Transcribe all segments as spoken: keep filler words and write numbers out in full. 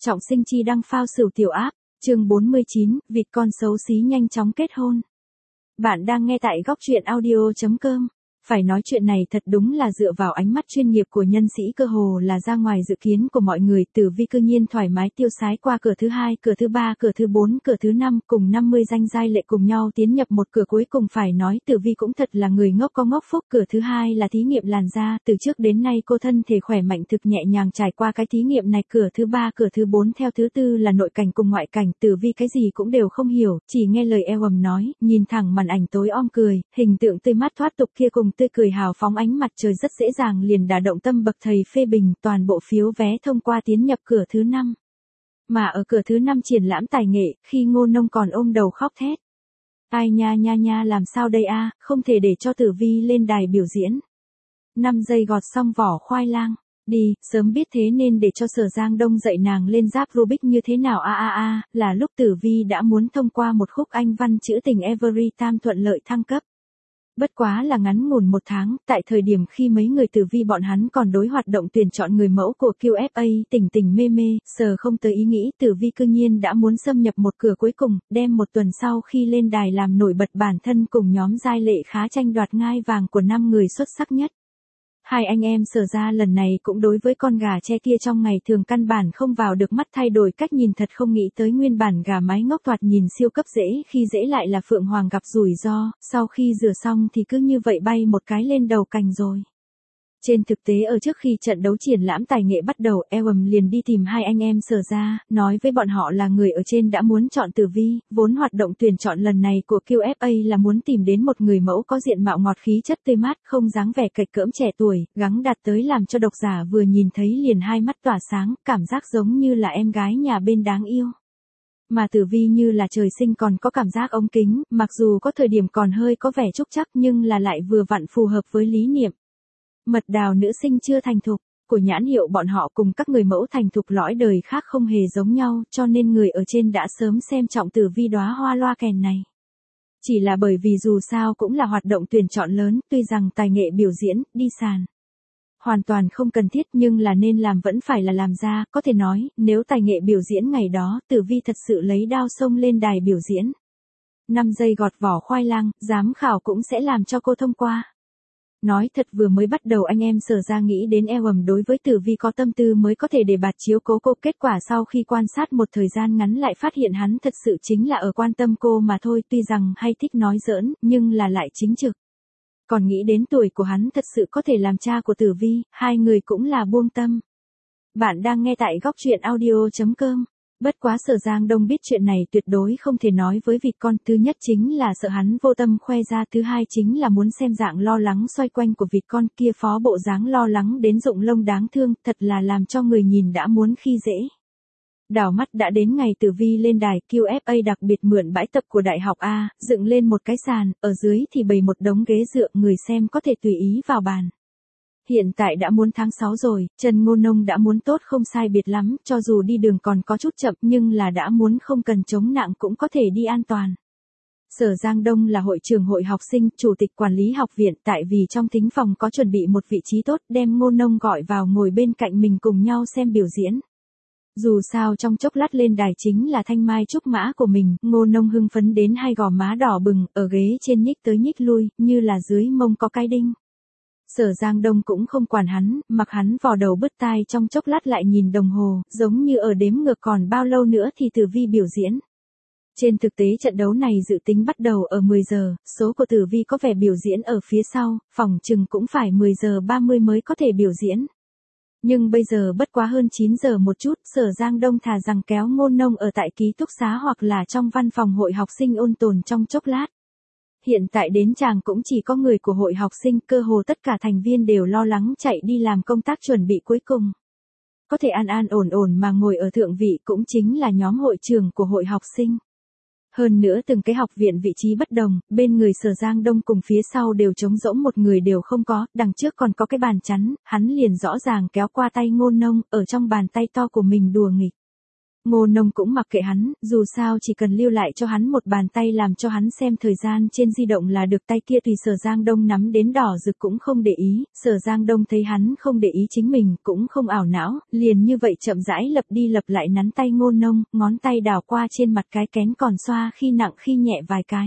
Trọng Sinh chi đăng phao sửu tiểu áp, chương bốn mươi chín, vịt con xấu xí nhanh chóng kết hôn. Bạn đang nghe tại góc truyện audio chấm com. Phải nói chuyện này thật đúng là dựa vào ánh mắt chuyên nghiệp của nhân sĩ cơ hồ là ra ngoài dự kiến của mọi người. Tử Vi cư nhiên thoải mái tiêu sái qua cửa thứ hai, cửa thứ ba, cửa thứ bốn, cửa thứ năm, cùng năm mươi danh giai lệ cùng nhau tiến nhập một cửa cuối cùng. Phải nói Tử Vi cũng thật là người ngốc có ngốc phúc. Cửa thứ hai là thí nghiệm làn da, từ trước đến nay cô thân thể khỏe mạnh thực nhẹ nhàng trải qua cái thí nghiệm này. Cửa thứ ba, cửa thứ bốn, theo thứ tư là nội cảnh cùng ngoại cảnh. Tử Vi cái gì cũng đều không hiểu, chỉ nghe lời eo ầm nói, nhìn thẳng màn ảnh tối om cười, hình tượng tươi mát thoát tục kia cùng tươi cười hào phóng ánh mặt trời rất dễ dàng liền đả động tâm bậc thầy phê bình. Toàn bộ phiếu vé thông qua tiến nhập cửa thứ năm. Mà ở cửa thứ năm triển lãm tài nghệ, khi Ngô Nông còn ôm đầu khóc thét. Ai nha nha nha, làm sao đây a, không thể để cho Tử Vi lên đài biểu diễn. năm giây gọt xong vỏ khoai lang. Đi, sớm biết thế nên để cho Sở Giang Đông dạy nàng lên giáp Rubik như thế nào a a a, là lúc Tử Vi đã muốn thông qua một khúc Anh văn trữ tình Every Time thuận lợi thăng cấp. Bất quá là ngắn ngủn một tháng, tại thời điểm khi mấy người Tử Vi bọn hắn còn đối hoạt động tuyển chọn người mẫu của Q F A tỉnh tỉnh mê mê, sờ không tới ý nghĩ Tử Vi cư nhiên đã muốn xâm nhập một cửa cuối cùng, đem một tuần sau khi lên đài làm nổi bật bản thân cùng nhóm giai lệ khá tranh đoạt ngai vàng của năm người xuất sắc nhất. Hai anh em Sở ra lần này cũng đối với con gà tre kia trong ngày thường căn bản không vào được mắt, thay đổi cách nhìn, thật không nghĩ tới nguyên bản gà mái ngốc thoạt nhìn siêu cấp dễ khi dễ lại là Phượng Hoàng gặp rủi ro, sau khi rửa xong thì cứ như vậy bay một cái lên đầu cành rồi. Trên thực tế ở trước khi trận đấu triển lãm tài nghệ bắt đầu, Ewem liền đi tìm hai anh em Sở ra, nói với bọn họ là người ở trên đã muốn chọn Tử Vi, vốn hoạt động tuyển chọn lần này của Q F A là muốn tìm đến một người mẫu có diện mạo ngọt khí chất tươi mát, không dáng vẻ cạch cỡm trẻ tuổi, gắng đạt tới làm cho độc giả vừa nhìn thấy liền hai mắt tỏa sáng, cảm giác giống như là em gái nhà bên đáng yêu. Mà Tử Vi như là trời sinh còn có cảm giác ống kính, mặc dù có thời điểm còn hơi có vẻ trúc trắc nhưng là lại vừa vặn phù hợp với lý niệm. Mật đào nữ sinh chưa thành thục, của nhãn hiệu bọn họ cùng các người mẫu thành thục lõi đời khác không hề giống nhau, cho nên người ở trên đã sớm xem trọng Tử Vi đóa hoa loa kèn này. Chỉ là bởi vì dù sao cũng là hoạt động tuyển chọn lớn, tuy rằng tài nghệ biểu diễn, đi sàn hoàn toàn không cần thiết nhưng là nên làm vẫn phải là làm ra, có thể nói, nếu tài nghệ biểu diễn ngày đó, Tử Vi thật sự lấy đao xông lên đài biểu diễn. năm giây gọt vỏ khoai lang, giám khảo cũng sẽ làm cho cô thông qua. Nói thật vừa mới bắt đầu anh em Sở ra nghĩ đến Ewem đối với Tử Vi có tâm tư mới có thể để bạt chiếu cố cô, kết quả sau khi quan sát một thời gian ngắn lại phát hiện hắn thật sự chính là ở quan tâm cô mà thôi, tuy rằng hay thích nói giỡn, nhưng là lại chính trực. Còn nghĩ đến tuổi của hắn thật sự có thể làm cha của Tử Vi, hai người cũng là buông tâm. Bạn đang nghe tại góc truyện audio chấm com. Bất quá Sở Giang Đông biết chuyện này tuyệt đối không thể nói với vịt con, thứ nhất chính là sợ hắn vô tâm khoe ra, thứ hai chính là muốn xem dạng lo lắng xoay quanh của vịt con kia phó bộ dáng lo lắng đến rụng lông đáng thương, thật là làm cho người nhìn đã muốn khi dễ. Đảo mắt đã đến ngày Tử Vi lên đài, Q F A đặc biệt mượn bãi tập của Đại học A, dựng lên một cái sàn, ở dưới thì bày một đống ghế dựa, người xem có thể tùy ý vào bàn. Hiện tại đã muốn tháng sáu rồi, chân Ngô Nông đã muốn tốt không sai biệt lắm, cho dù đi đường còn có chút chậm nhưng là đã muốn không cần chống nặng cũng có thể đi an toàn. Sở Giang Đông là hội trưởng hội học sinh, chủ tịch quản lý học viện, tại vì trong thính phòng có chuẩn bị một vị trí tốt, đem Ngô Nông gọi vào ngồi bên cạnh mình cùng nhau xem biểu diễn. Dù sao trong chốc lát lên đài chính là thanh mai trúc mã của mình, Ngô Nông hưng phấn đến hai gò má đỏ bừng, ở ghế trên nhích tới nhích lui, như là dưới mông có cái đinh. Sở Giang Đông cũng không quản hắn, mặc hắn vò đầu bứt tai, trong chốc lát lại nhìn đồng hồ, giống như ở đếm ngược còn bao lâu nữa thì Tử Vi biểu diễn. Trên thực tế trận đấu này dự tính bắt đầu ở mười giờ, số của Tử Vi có vẻ biểu diễn ở phía sau, phòng chừng cũng phải mười giờ ba mươi mới có thể biểu diễn. Nhưng bây giờ bất quá hơn chín giờ một chút, Sở Giang Đông thà rằng kéo Ngô Nông ở tại ký túc xá hoặc là trong văn phòng hội học sinh ôn tồn trong chốc lát. Hiện tại đến chàng cũng chỉ có người của hội học sinh, cơ hồ tất cả thành viên đều lo lắng chạy đi làm công tác chuẩn bị cuối cùng. Có thể an an ổn ổn mà ngồi ở thượng vị cũng chính là nhóm hội trưởng của hội học sinh. Hơn nữa từng cái học viện vị trí bất đồng, bên người Sở Giang Đông cùng phía sau đều trống rỗng, một người đều không có, đằng trước còn có cái bàn chắn, hắn liền rõ ràng kéo qua tay Ngô Nông, ở trong bàn tay to của mình đùa nghịch. Ngô Nông cũng mặc kệ hắn, dù sao chỉ cần lưu lại cho hắn một bàn tay làm cho hắn xem thời gian trên di động là được, tay kia tùy Sở Giang Đông nắm đến đỏ rực cũng không để ý, Sở Giang Đông thấy hắn không để ý chính mình, cũng không ảo não, liền như vậy chậm rãi lập đi lập lại nắn tay Ngô Nông, ngón tay đảo qua trên mặt cái kén còn xoa khi nặng khi nhẹ vài cái.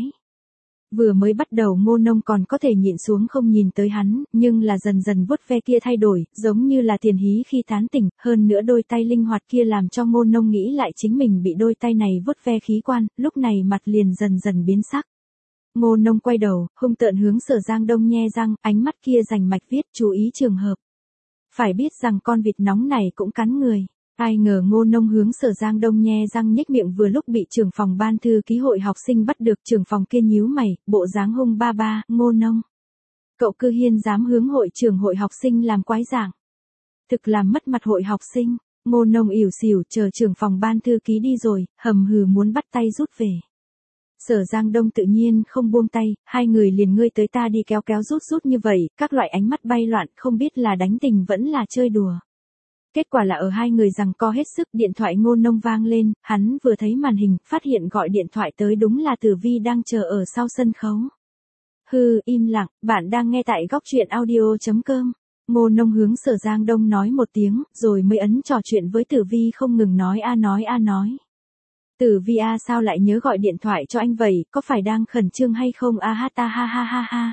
Vừa mới bắt đầu Ngô Nông còn có thể nhịn xuống không nhìn tới hắn, nhưng là dần dần vuốt ve kia thay đổi, giống như là tiền hí khi tán tỉnh, hơn nữa đôi tay linh hoạt kia làm cho Ngô Nông nghĩ lại chính mình bị đôi tay này vuốt ve khí quan, lúc này mặt liền dần dần biến sắc. Ngô Nông quay đầu, hung tợn hướng Sở Giang Đông nhe răng, ánh mắt kia rành mạch viết chú ý trường hợp. Phải biết rằng con vịt nóng này cũng cắn người. Ai ngờ Ngô Nông hướng Sở Giang Đông nhe răng nhếch miệng vừa lúc bị trưởng phòng ban thư ký hội học sinh bắt được, trưởng phòng kia nhíu mày, bộ dáng hung ba ba, Ngô Nông. Cậu cư nhiên dám hướng hội trưởng hội học sinh làm quái giảng. Thực làm mất mặt hội học sinh, Ngô Nông ỉu xìu chờ trưởng phòng ban thư ký đi rồi, hầm hừ muốn bắt tay rút về. Sở Giang Đông tự nhiên không buông tay, hai người liền ngươi tới ta đi kéo kéo rút rút như vậy, các loại ánh mắt bay loạn không biết là đánh tình vẫn là chơi đùa. Kết quả là ở hai người giằng co hết sức, điện thoại Ngô Nông vang lên, hắn vừa thấy màn hình, phát hiện gọi điện thoại tới đúng là Tử Vi đang chờ ở sau sân khấu. Hừ, im lặng, bạn đang nghe tại góc truyện audio chấm com. Ngô Nông hướng Sở Giang Đông nói một tiếng, rồi mới ấn trò chuyện với Tử Vi không ngừng nói a nói a nói. Tử Vi a sao lại nhớ gọi điện thoại cho anh vậy, có phải đang khẩn trương hay không a ha ta ha ha ha ha.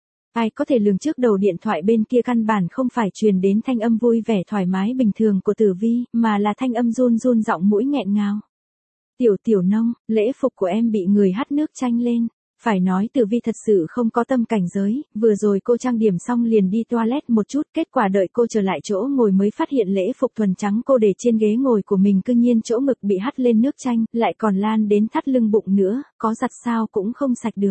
Ai có thể lường trước đầu điện thoại bên kia căn bản không phải truyền đến thanh âm vui vẻ thoải mái bình thường của Tử Vi, mà là thanh âm run run giọng mũi nghẹn ngào. Tiểu Tiểu Nông, lễ phục của em bị người hắt nước chanh lên. Phải nói Tử Vi thật sự không có tâm cảnh giới, vừa rồi cô trang điểm xong liền đi toilet một chút, kết quả đợi cô trở lại chỗ ngồi mới phát hiện lễ phục thuần trắng cô để trên ghế ngồi của mình cư nhiên chỗ ngực bị hắt lên nước chanh, lại còn lan đến thắt lưng bụng nữa, có giặt sao cũng không sạch được.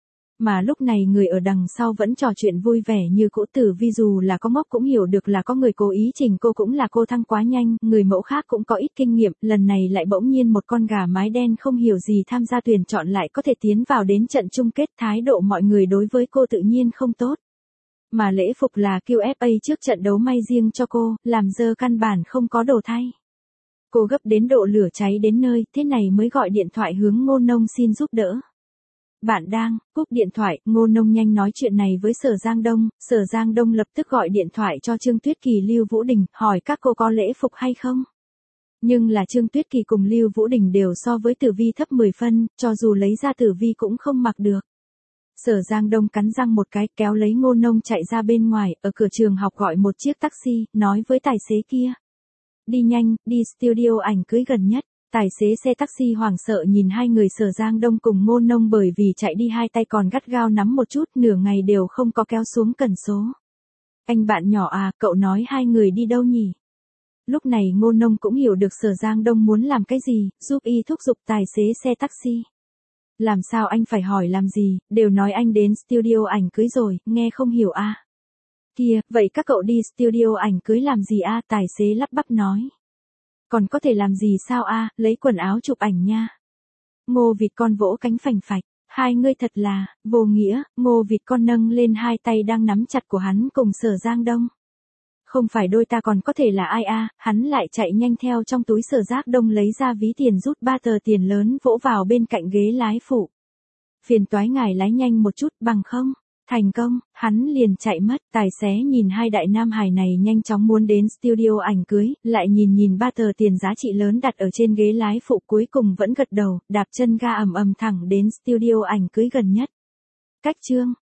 Mà lúc này người ở đằng sau vẫn trò chuyện vui vẻ như cũ. Tử Vi dù là có ngốc cũng hiểu được là có người cố ý chỉnh cô, cũng là cô thăng quá nhanh, người mẫu khác cũng có ít kinh nghiệm, lần này lại bỗng nhiên một con gà mái đen không hiểu gì tham gia tuyển chọn lại có thể tiến vào đến trận chung kết, thái độ mọi người đối với cô tự nhiên không tốt. Mà lễ phục là quy ép a trước trận đấu may riêng cho cô, làm dơ căn bản không có đồ thay. Cô gấp đến độ lửa cháy đến nơi, thế này mới gọi điện thoại hướng Ngô Nông xin giúp đỡ. Bạn đang, cúp điện thoại, Ngô Nông nhanh nói chuyện này với Sở Giang Đông, Sở Giang Đông lập tức gọi điện thoại cho Trương Tuyết Kỳ Lưu Vũ Đình, hỏi các cô có lễ phục hay không. Nhưng là Trương Tuyết Kỳ cùng Lưu Vũ Đình đều so với Tử Vi thấp mười phân, cho dù lấy ra Tử Vi cũng không mặc được. Sở Giang Đông cắn răng một cái kéo lấy Ngô Nông chạy ra bên ngoài, ở cửa trường học gọi một chiếc taxi, nói với tài xế kia. Đi nhanh, đi studio ảnh cưới gần nhất. Tài xế xe taxi hoảng sợ nhìn hai người Sở Giang Đông cùng Ngô Nông bởi vì chạy đi hai tay còn gắt gao nắm một chút, nửa ngày đều không có kéo xuống cần số. Anh bạn nhỏ à, cậu nói hai người đi đâu nhỉ? Lúc này Ngô Nông cũng hiểu được Sở Giang Đông muốn làm cái gì, giúp y thúc giục tài xế xe taxi. Làm sao anh phải hỏi làm gì, đều nói anh đến studio ảnh cưới rồi, nghe không hiểu à? Kìa, vậy các cậu đi studio ảnh cưới làm gì à? Tài xế lắp bắp nói. Còn có thể làm gì sao a, à, lấy quần áo chụp ảnh nha. Ngô vịt con vỗ cánh phành phạch, hai ngươi thật là, vô nghĩa. Ngô vịt con nâng lên hai tay đang nắm chặt của hắn cùng Sở Giang Đông. Không phải đôi ta còn có thể là ai a, à, hắn lại chạy nhanh theo trong túi Sở Giang Đông lấy ra ví tiền rút ba tờ tiền lớn vỗ vào bên cạnh ghế lái phụ. Phiền toái ngài lái nhanh một chút bằng không? Thành công, hắn liền chạy mất. Tài xế nhìn hai đại nam hài này nhanh chóng muốn đến studio ảnh cưới, lại nhìn nhìn ba tờ tiền giá trị lớn đặt ở trên ghế lái phụ, cuối cùng vẫn gật đầu, đạp chân ga ầm ầm thẳng đến studio ảnh cưới gần nhất. Cách chương